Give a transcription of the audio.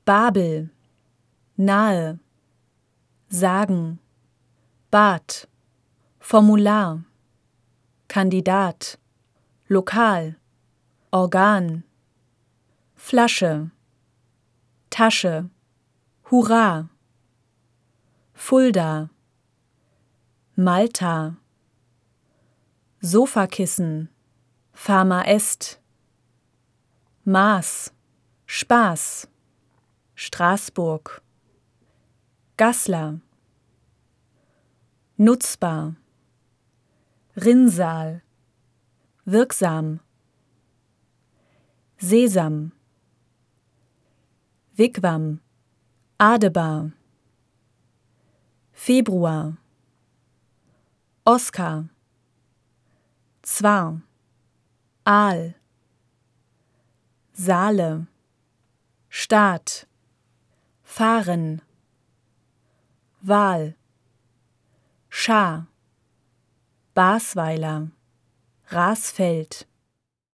Babel, nahe, sagen, Bad, Formular, Kandidat, Lokal, Organ, Flasche, Tasche, Hurra, Fulda, Malta, Sofakissen, Pharma Est, Maß, Spaß, Straßburg, Gassler, nutzbar, Rinnsal, wirksam, Sesam, Wigwam, Adebar, Februar, Oskar, Zwar, Aal, Saale, Staat, Fahren, Wahl, Schar, Basweiler, Rasfeld,